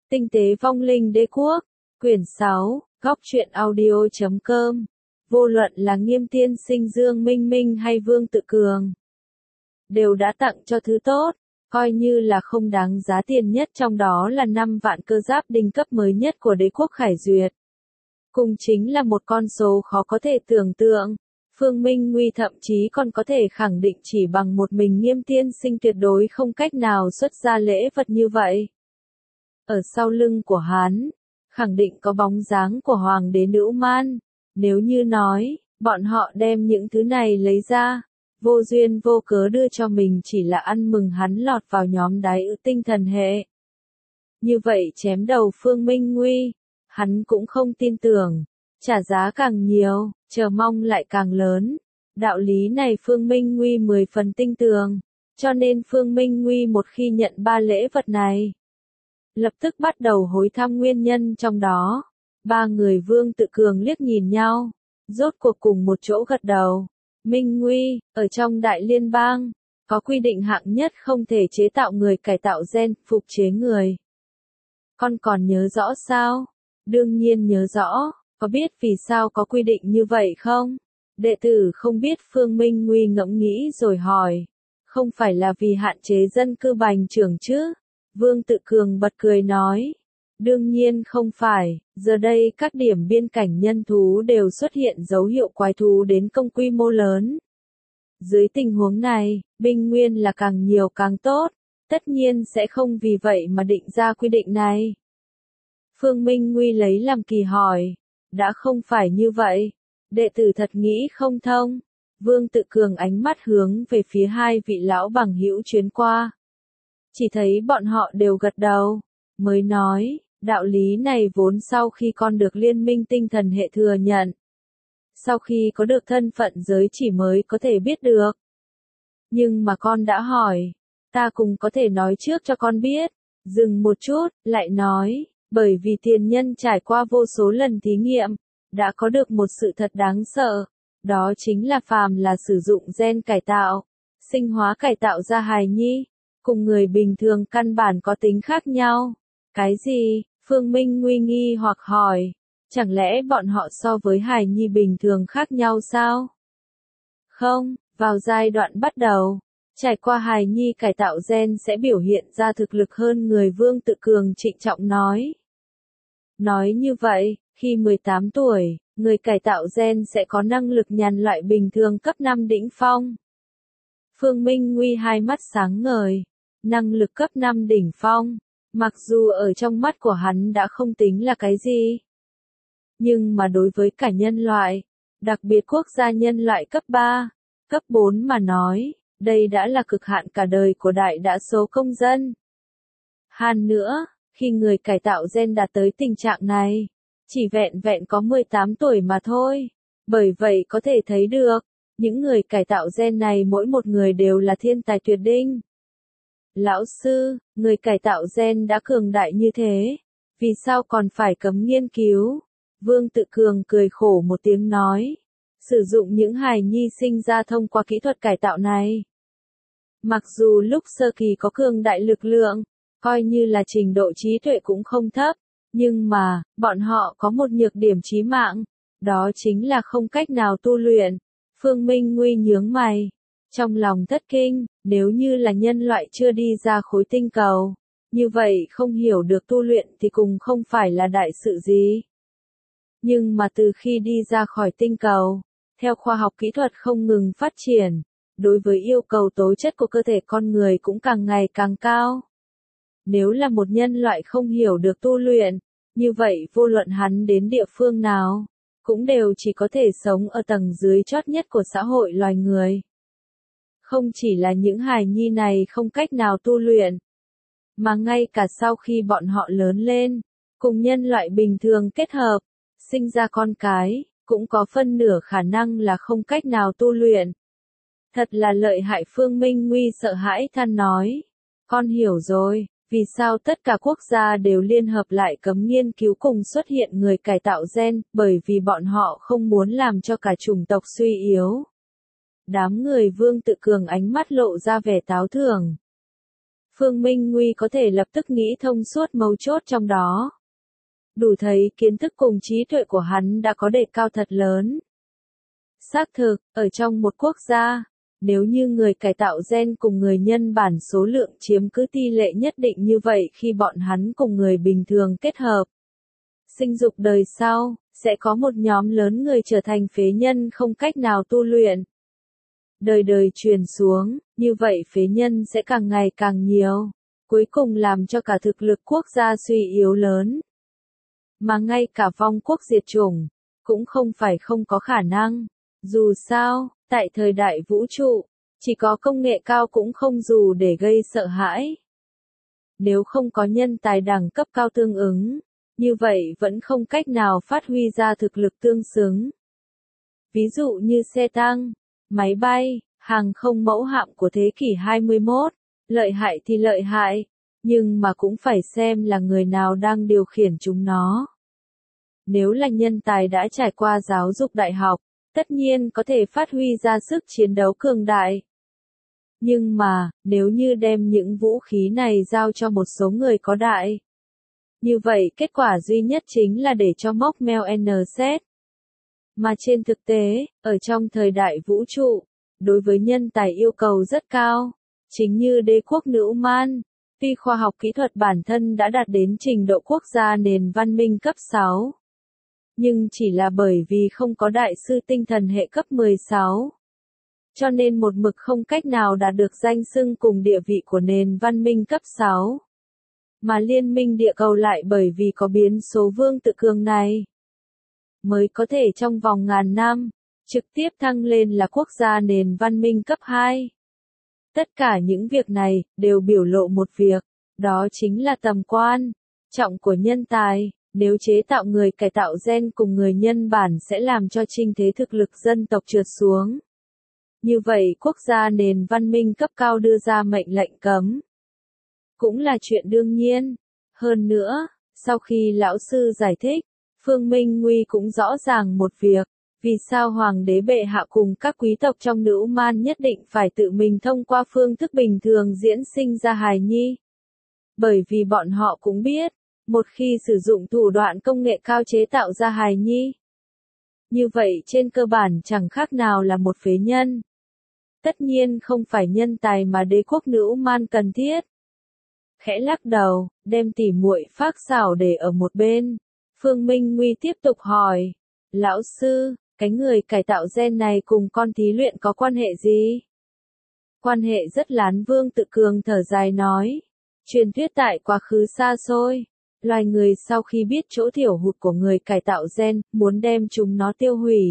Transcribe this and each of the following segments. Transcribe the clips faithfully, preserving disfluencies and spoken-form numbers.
Tinh tế vong linh đế quốc, quyển sáu, góc truyện audio chấm com. Vô luận là Nghiêm Tiên Sinh Dương Minh Minh hay Vương Tự Cường, đều đã tặng cho thứ tốt, coi như là không đáng giá tiền nhất trong đó là năm vạn cơ giáp đỉnh cấp mới nhất của đế quốc Khải Duyệt. Cùng chính là một con số khó có thể tưởng tượng. Phương Minh Nguy thậm chí còn có thể khẳng định chỉ bằng một mình Nghiêm Tiên Sinh tuyệt đối không cách nào xuất ra lễ vật như vậy. Ở sau lưng của hắn, khẳng định có bóng dáng của Hoàng đế Nữ Man. Nếu như nói, bọn họ đem những thứ này lấy ra, vô duyên vô cớ đưa cho mình chỉ là ăn mừng hắn lọt vào nhóm đái ư tinh thần hệ. Như vậy chém đầu Phương Minh Nguy, hắn cũng không tin tưởng, trả giá càng nhiều, chờ mong lại càng lớn. Đạo lý này Phương Minh Nguy mười phần tinh tường, cho nên Phương Minh Nguy một khi nhận ba lễ vật này, lập tức bắt đầu hối thăm nguyên nhân trong đó. Ba người Vương Tự Cường liếc nhìn nhau, rốt cuộc cùng một chỗ gật đầu. Minh Nguy, ở trong Đại Liên bang, có quy định hạng nhất không thể chế tạo người cải tạo gen, phục chế người. Con còn nhớ rõ sao? Đương nhiên nhớ rõ, có biết vì sao có quy định như vậy không? Đệ tử không biết. Phương Minh Nguy ngẫm nghĩ rồi hỏi. Không phải là vì hạn chế dân cư bành trưởng chứ? Vương Tự Cường bật cười nói. Đương nhiên không phải, giờ đây các điểm biên cảnh nhân thú đều xuất hiện dấu hiệu quái thú đến công quy mô lớn. Dưới tình huống này, binh nguyên là càng nhiều càng tốt, tất nhiên sẽ không vì vậy mà định ra quy định này. Phương Minh Nguy lấy làm kỳ hỏi, đã không phải như vậy, đệ tử thật nghĩ không thông. Vương Tự Cường ánh mắt hướng về phía hai vị lão bằng hữu chuyến qua. Chỉ thấy bọn họ đều gật đầu, mới nói, đạo lý này vốn sau khi con được liên minh tinh thần hệ thừa nhận. Sau khi có được thân phận giới chỉ mới có thể biết được. Nhưng mà con đã hỏi, ta cùng có thể nói trước cho con biết. Dừng một chút, lại nói, bởi vì tiền nhân trải qua vô số lần thí nghiệm, đã có được một sự thật đáng sợ. Đó chính là phàm là sử dụng gen cải tạo, sinh hóa cải tạo ra hài nhi, cùng người bình thường căn bản có tính khác nhau. Cái gì? Phương Minh Nguy nghi hoặc hỏi, chẳng lẽ bọn họ so với hài nhi bình thường khác nhau sao? Không, vào giai đoạn bắt đầu, trải qua hài nhi cải tạo gen sẽ biểu hiện ra thực lực hơn người. Vương Tự Cường trịnh trọng nói. Nói như vậy, khi mười tám tuổi, người cải tạo gen sẽ có năng lực nhàn loại bình thường cấp năm đỉnh phong. Phương Minh Nguy hai mắt sáng ngời, năng lực cấp năm đỉnh phong. Mặc dù ở trong mắt của hắn đã không tính là cái gì. Nhưng mà đối với cả nhân loại, đặc biệt quốc gia nhân loại cấp ba, cấp bốn mà nói, đây đã là cực hạn cả đời của đại đa số công dân. Hơn nữa, khi người cải tạo gen đạt tới tình trạng này, chỉ vẹn vẹn có mười tám tuổi mà thôi. Bởi vậy có thể thấy được, những người cải tạo gen này mỗi một người đều là thiên tài tuyệt đỉnh. Lão sư, người cải tạo gen đã cường đại như thế, vì sao còn phải cấm nghiên cứu? Vương Tự Cường cười khổ một tiếng nói, sử dụng những hài nhi sinh ra thông qua kỹ thuật cải tạo này. Mặc dù lúc sơ kỳ có cường đại lực lượng, coi như là trình độ trí tuệ cũng không thấp, nhưng mà, bọn họ có một nhược điểm chí mạng, đó chính là không cách nào tu luyện. Phương Minh Nguy nhướng mày. Trong lòng thất kinh, nếu như là nhân loại chưa đi ra khối tinh cầu, như vậy không hiểu được tu luyện thì cùng không phải là đại sự gì. Nhưng mà từ khi đi ra khỏi tinh cầu, theo khoa học kỹ thuật không ngừng phát triển, đối với yêu cầu tố chất của cơ thể con người cũng càng ngày càng cao. Nếu là một nhân loại không hiểu được tu luyện, như vậy vô luận hắn đến địa phương nào, cũng đều chỉ có thể sống ở tầng dưới chót nhất của xã hội loài người. Không chỉ là những hài nhi này không cách nào tu luyện, mà ngay cả sau khi bọn họ lớn lên, cùng nhân loại bình thường kết hợp, sinh ra con cái, cũng có phân nửa khả năng là không cách nào tu luyện. Thật là lợi hại. Phương Minh Nguy sợ hãi than nói. Con hiểu rồi, vì sao tất cả quốc gia đều liên hợp lại cấm nghiên cứu cùng xuất hiện người cải tạo gen, bởi vì bọn họ không muốn làm cho cả chủng tộc suy yếu. Đám người Vương Tự Cường ánh mắt lộ ra vẻ táo thưởng. Phương Minh Nguy có thể lập tức nghĩ thông suốt mấu chốt trong đó. Đủ thấy kiến thức cùng trí tuệ của hắn đã có đề cao thật lớn. Xác thực, ở trong một quốc gia, nếu như người cải tạo gen cùng người nhân bản số lượng chiếm cứ tỷ lệ nhất định như vậy khi bọn hắn cùng người bình thường kết hợp, sinh dục đời sau, sẽ có một nhóm lớn người trở thành phế nhân không cách nào tu luyện. Đời đời truyền xuống, như vậy phế nhân sẽ càng ngày càng nhiều, cuối cùng làm cho cả thực lực quốc gia suy yếu lớn. Mà ngay cả vong quốc diệt chủng, cũng không phải không có khả năng. Dù sao, tại thời đại vũ trụ, chỉ có công nghệ cao cũng không dù để gây sợ hãi. Nếu không có nhân tài đẳng cấp cao tương ứng, như vậy vẫn không cách nào phát huy ra thực lực tương xứng. Ví dụ như xe tăng, máy bay, hàng không mẫu hạm của thế kỷ hai mươi mốt, lợi hại thì lợi hại, nhưng mà cũng phải xem là người nào đang điều khiển chúng nó. Nếu là nhân tài đã trải qua giáo dục đại học, tất nhiên có thể phát huy ra sức chiến đấu cường đại. Nhưng mà, nếu như đem những vũ khí này giao cho một số người có đại, như vậy kết quả duy nhất chính là để cho móc meo en xét. Mà trên thực tế, ở trong thời đại vũ trụ, đối với nhân tài yêu cầu rất cao, chính như đế quốc Nữ Man, tuy khoa học kỹ thuật bản thân đã đạt đến trình độ quốc gia nền văn minh cấp sáu. Nhưng chỉ là bởi vì không có đại sư tinh thần hệ cấp mười sáu. Cho nên một mực không cách nào đạt được danh xưng cùng địa vị của nền văn minh cấp sáu. Mà liên minh địa cầu lại bởi vì có biến số vương tự cường này, mới có thể trong vòng ngàn năm, trực tiếp thăng lên là quốc gia nền văn minh cấp hai. Tất cả những việc này, đều biểu lộ một việc, đó chính là tầm quan trọng của nhân tài. Nếu chế tạo người cải tạo gen cùng người nhân bản sẽ làm cho chinh thế thực lực dân tộc trượt xuống. Như vậy quốc gia nền văn minh cấp cao đưa ra mệnh lệnh cấm, cũng là chuyện đương nhiên. Hơn nữa, sau khi lão sư giải thích, Phương Minh Nguy cũng rõ ràng một việc, vì sao hoàng đế bệ hạ cùng các quý tộc trong Nữ Man nhất định phải tự mình thông qua phương thức bình thường diễn sinh ra hài nhi. Bởi vì bọn họ cũng biết, một khi sử dụng thủ đoạn công nghệ cao chế tạo ra hài nhi, như vậy trên cơ bản chẳng khác nào là một phế nhân. Tất nhiên không phải nhân tài mà đế quốc Nữ Man cần thiết. Khẽ lắc đầu, đem tỉ muội phác xảo để ở một bên. Phương Minh Nguy tiếp tục hỏi, lão sư, cái người cải tạo gen này cùng con thí luyện có quan hệ gì? Quan hệ rất lán. Vương Tự Cường thở dài nói, truyền thuyết tại quá khứ xa xôi, loài người sau khi biết chỗ thiểu hụt của người cải tạo gen, muốn đem chúng nó tiêu hủy.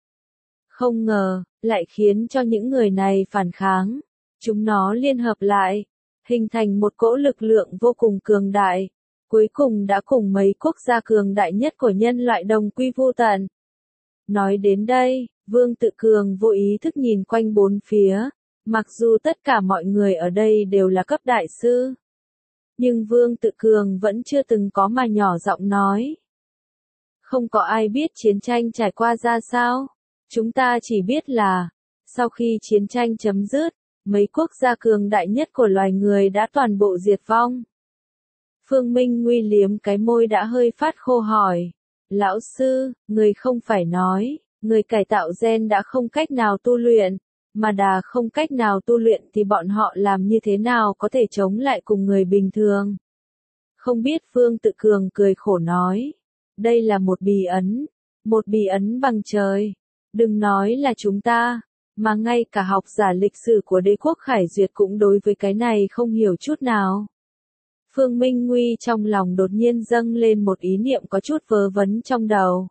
Không ngờ, lại khiến cho những người này phản kháng. Chúng nó liên hợp lại, hình thành một cỗ lực lượng vô cùng cường đại. Cuối cùng đã cùng mấy quốc gia cường đại nhất của nhân loại đồng quy vu tận. Nói đến đây, Vương Tự Cường vô ý thức nhìn quanh bốn phía. Mặc dù tất cả mọi người ở đây đều là cấp đại sư, nhưng Vương Tự Cường vẫn chưa từng có mà nhỏ giọng nói. Không có ai biết chiến tranh trải qua ra sao. Chúng ta chỉ biết là, sau khi chiến tranh chấm dứt, mấy quốc gia cường đại nhất của loài người đã toàn bộ diệt vong. Phương Minh Nguy liếm cái môi đã hơi phát khô hỏi, lão sư, người không phải nói, người cải tạo gen đã không cách nào tu luyện, mà đà không cách nào tu luyện thì bọn họ làm như thế nào có thể chống lại cùng người bình thường? Không biết. Phương Tự Cường cười khổ nói, đây là một bí ấn, một bí ấn bằng trời. Đừng nói là chúng ta, mà ngay cả học giả lịch sử của đế quốc Khải Duyệt cũng đối với cái này không hiểu chút nào. Phương Minh Nguy trong lòng đột nhiên dâng lên một ý niệm có chút vớ vẩn trong đầu.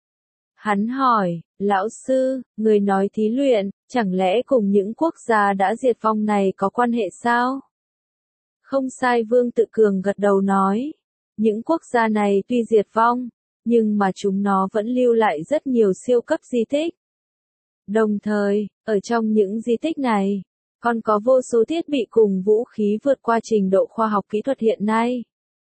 Hắn hỏi, lão sư, người nói thí luyện, chẳng lẽ cùng những quốc gia đã diệt vong này có quan hệ sao? Không sai. Vương Tự Cường gật đầu nói, những quốc gia này tuy diệt vong, nhưng mà chúng nó vẫn lưu lại rất nhiều siêu cấp di tích. Đồng thời, ở trong những di tích này, còn có vô số thiết bị cùng vũ khí vượt qua trình độ khoa học kỹ thuật hiện nay.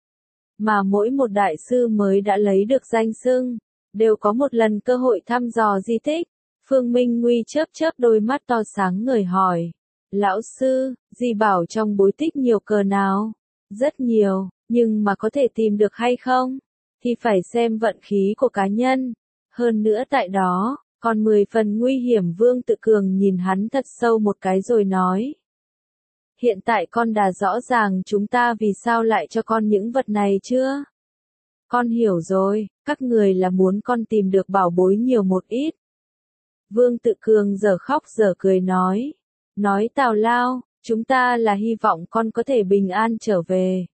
Mà mỗi một đại sư mới đã lấy được danh xưng, đều có một lần cơ hội thăm dò di tích. Phương Minh Nguy chớp chớp đôi mắt to sáng ngời hỏi, Lão sư, dì bảo trong bối tích nhiều cờ nào? Rất nhiều, nhưng mà có thể tìm được hay không? Thì phải xem vận khí của cá nhân. Hơn nữa tại đó, còn mười phần nguy hiểm. Vương Tự Cường nhìn hắn thật sâu một cái rồi nói. Hiện tại con đã rõ ràng chúng ta vì sao lại cho con những vật này chưa? Con hiểu rồi, các người là muốn con tìm được bảo bối nhiều một ít. Vương Tự Cường giờ khóc giờ cười nói. Nói tào lao, chúng ta là hy vọng con có thể bình an trở về.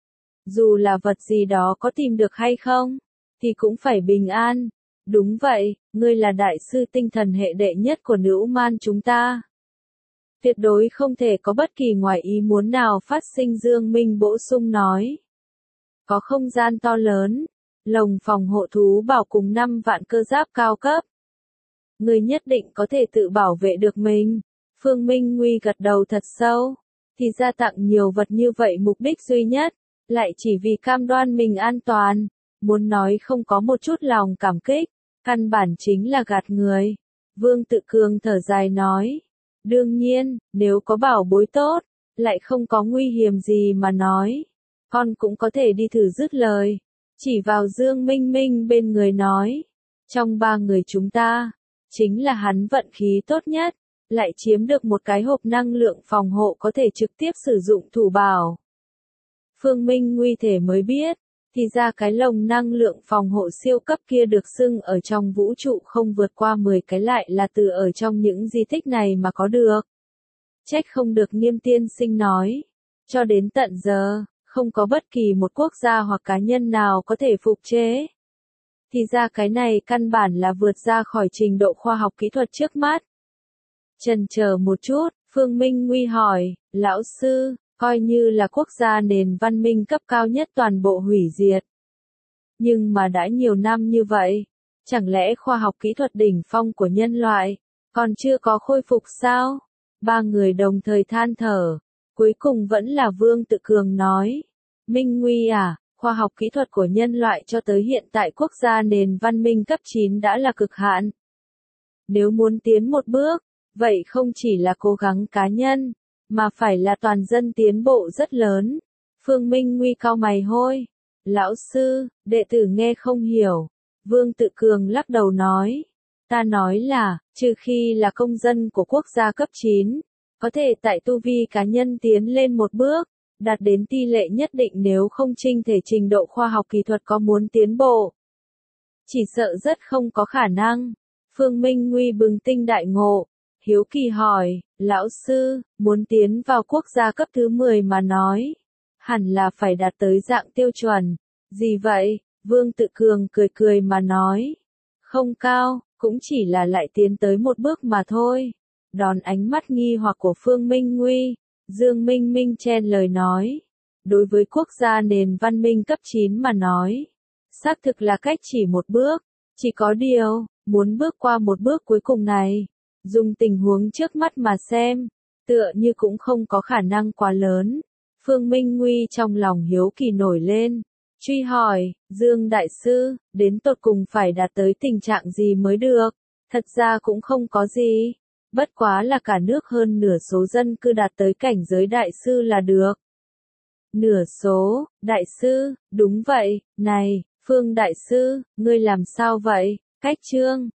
Dù là vật gì đó có tìm được hay không, thì cũng phải bình an. Đúng vậy, ngươi là đại sư tinh thần hệ đệ nhất của nữ man chúng ta. Tuyệt đối không thể có bất kỳ ngoài ý muốn nào phát sinh. Dương Minh bổ sung nói. Có không gian to lớn, lồng phòng hộ thú bảo cùng năm vạn cơ giáp cao cấp. Ngươi nhất định có thể tự bảo vệ được mình. Phương Minh Nguy gật đầu thật sâu. Thì ra tặng nhiều vật như vậy mục đích duy nhất, lại chỉ vì cam đoan mình an toàn. Muốn nói không có một chút lòng cảm kích, căn bản chính là gạt người. Vương Tự Cường thở dài nói. Đương nhiên, nếu có bảo bối tốt, lại không có nguy hiểm gì mà nói. Con cũng có thể đi thử. Dứt lời, chỉ vào Dương Minh Minh bên người nói. Trong ba người chúng ta, chính là hắn vận khí tốt nhất, lại chiếm được một cái hộp năng lượng phòng hộ có thể trực tiếp sử dụng thủ bảo. Phương Minh Nguy thể mới biết, thì ra cái lồng năng lượng phòng hộ siêu cấp kia được xưng ở trong vũ trụ không vượt qua mười cái lại là từ ở trong những di tích này mà có được. Trách không được Nghiêm tiên sinh nói. Cho đến tận giờ, không có bất kỳ một quốc gia hoặc cá nhân nào có thể phục chế. Thì ra cái này căn bản là vượt ra khỏi trình độ khoa học kỹ thuật trước mắt. Chần chờ một chút, Phương Minh Nguy hỏi, lão sư, coi như là quốc gia nền văn minh cấp cao nhất toàn bộ hủy diệt. Nhưng mà đã nhiều năm như vậy, chẳng lẽ khoa học kỹ thuật đỉnh phong của nhân loại, còn chưa có khôi phục sao? Ba người đồng thời than thở, cuối cùng vẫn là Vương Tự Cường nói. Minh Nguy à, khoa học kỹ thuật của nhân loại cho tới hiện tại quốc gia nền văn minh cấp chín đã là cực hạn. Nếu muốn tiến một bước, vậy không chỉ là cố gắng cá nhân, mà phải là toàn dân tiến bộ rất lớn. Phương Minh Nguy cau mày hôi. Lão sư, đệ tử nghe không hiểu. Vương Tự Cường lắc đầu nói. Ta nói là, trừ khi là công dân của quốc gia cấp chín, có thể tại tu vi cá nhân tiến lên một bước, đạt đến tỷ lệ nhất định, nếu không chinh thể trình độ khoa học kỹ thuật có muốn tiến bộ. Chỉ sợ rất không có khả năng. Phương Minh Nguy bừng tinh đại ngộ. Hiếu kỳ hỏi, lão sư, muốn tiến vào quốc gia cấp thứ mười mà nói, hẳn là phải đạt tới dạng tiêu chuẩn. Gì vậy? Vương Tự Cường cười cười mà nói. Không cao, cũng chỉ là lại tiến tới một bước mà thôi. Đón ánh mắt nghi hoặc của Phương Minh Nguy, Dương Minh Minh chen lời nói. Đối với quốc gia nền văn minh cấp chín mà nói, xác thực là cách chỉ một bước. Chỉ có điều, muốn bước qua một bước cuối cùng này, dùng tình huống trước mắt mà xem, tựa như cũng không có khả năng quá lớn. Phương Minh Nguy trong lòng hiếu kỳ nổi lên, truy hỏi, Dương Đại Sư, đến tột cùng phải đạt tới tình trạng gì mới được? Thật ra cũng không có gì, bất quá là cả nước hơn nửa số dân cư đạt tới cảnh giới Đại Sư là được. Nửa số, Đại Sư, đúng vậy, này, Phương Đại Sư, ngươi làm sao vậy? Cách chương